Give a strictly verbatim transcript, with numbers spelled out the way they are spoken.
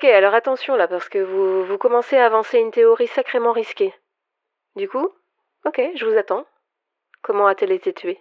Ok, alors attention là, parce que vous, vous commencez à avancer une théorie sacrément risquée. Du coup, ok, je vous attends. Comment a-t-elle été tuée?